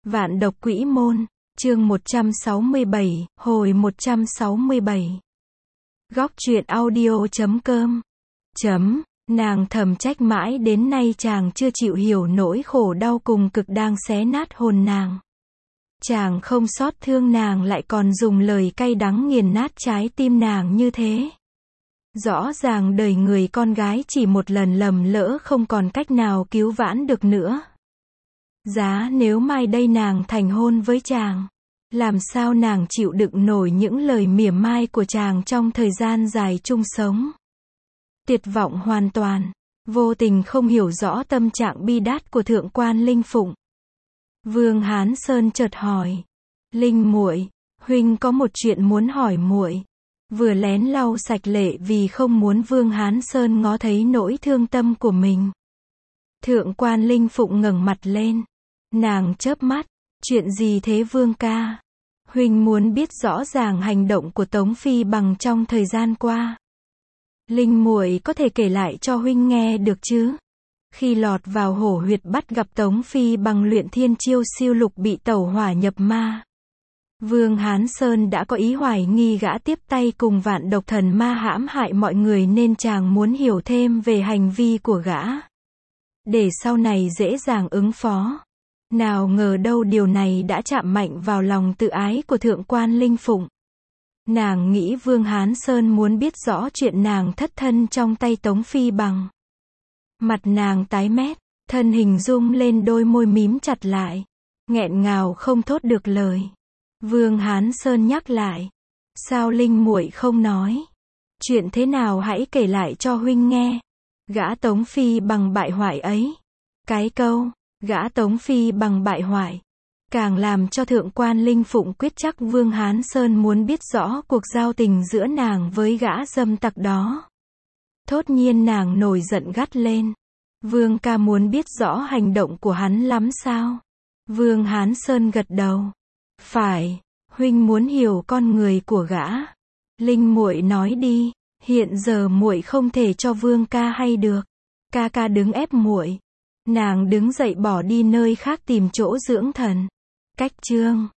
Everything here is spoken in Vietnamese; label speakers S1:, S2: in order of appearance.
S1: Vạn độc quỹ môn, chương 167, hồi 167. Góc truyện audio.com. Nàng thầm trách mãi đến nay chàng chưa chịu hiểu nỗi khổ đau cùng cực đang xé nát hồn nàng. Chàng không xót thương nàng lại còn dùng lời cay đắng nghiền nát trái tim nàng như thế. Rõ ràng đời người con gái chỉ một lần lầm lỡ không còn cách nào cứu vãn được nữa. Giá nếu mai đây nàng thành hôn với chàng, làm sao nàng chịu đựng nổi những lời mỉa mai của chàng trong thời gian dài chung sống. Tuyệt vọng hoàn toàn, vô tình không hiểu rõ tâm trạng bi đát của thượng quan Linh Phụng. Vương Hán Sơn chợt hỏi, Linh muội, huynh có một chuyện muốn hỏi muội. Vừa lén lau sạch lệ vì không muốn Vương Hán Sơn ngó thấy nỗi thương tâm của mình. Thượng quan Linh Phụng ngẩng mặt lên, nàng chớp mắt, chuyện gì thế Vương ca? Huynh muốn biết rõ ràng hành động của Tống Phi Bằng trong thời gian qua. Linh muội có thể kể lại cho huynh nghe được chứ? Khi lọt vào hổ huyệt bắt gặp Tống Phi Bằng luyện thiên chiêu siêu lục bị tẩu hỏa nhập ma. Vương Hán Sơn đã có ý hoài nghi gã tiếp tay cùng vạn độc thần ma hãm hại mọi người nên chàng muốn hiểu thêm về hành vi của gã, để sau này dễ dàng ứng phó. Nào ngờ đâu điều này đã chạm mạnh vào lòng tự ái của thượng quan Linh Phụng. Nàng nghĩ Vương Hán Sơn muốn biết rõ chuyện nàng thất thân trong tay Tống Phi Bằng. Mặt nàng tái mét, thân hình rung lên, đôi môi mím chặt lại, nghẹn ngào không thốt được lời. Vương Hán Sơn nhắc lại, sao Linh muội không nói? Chuyện thế nào hãy kể lại cho huynh nghe. Gã Tống Phi Bằng bại hoại ấy. Cái câu, gã Tống Phi Bằng bại hoại, càng làm cho thượng quan Linh Phụng quyết chắc Vương Hán Sơn muốn biết rõ cuộc giao tình giữa nàng với gã dâm tặc đó. Thốt nhiên nàng nổi giận gắt lên. Vương ca muốn biết rõ hành động của hắn lắm sao? Vương Hán Sơn gật đầu. Phải, huynh muốn hiểu con người của gã. Linh muội nói đi, hiện giờ muội không thể cho Vương ca hay được. Ca ca đứng ép muội. Nàng đứng dậy bỏ đi nơi khác tìm chỗ dưỡng thần. Cách chương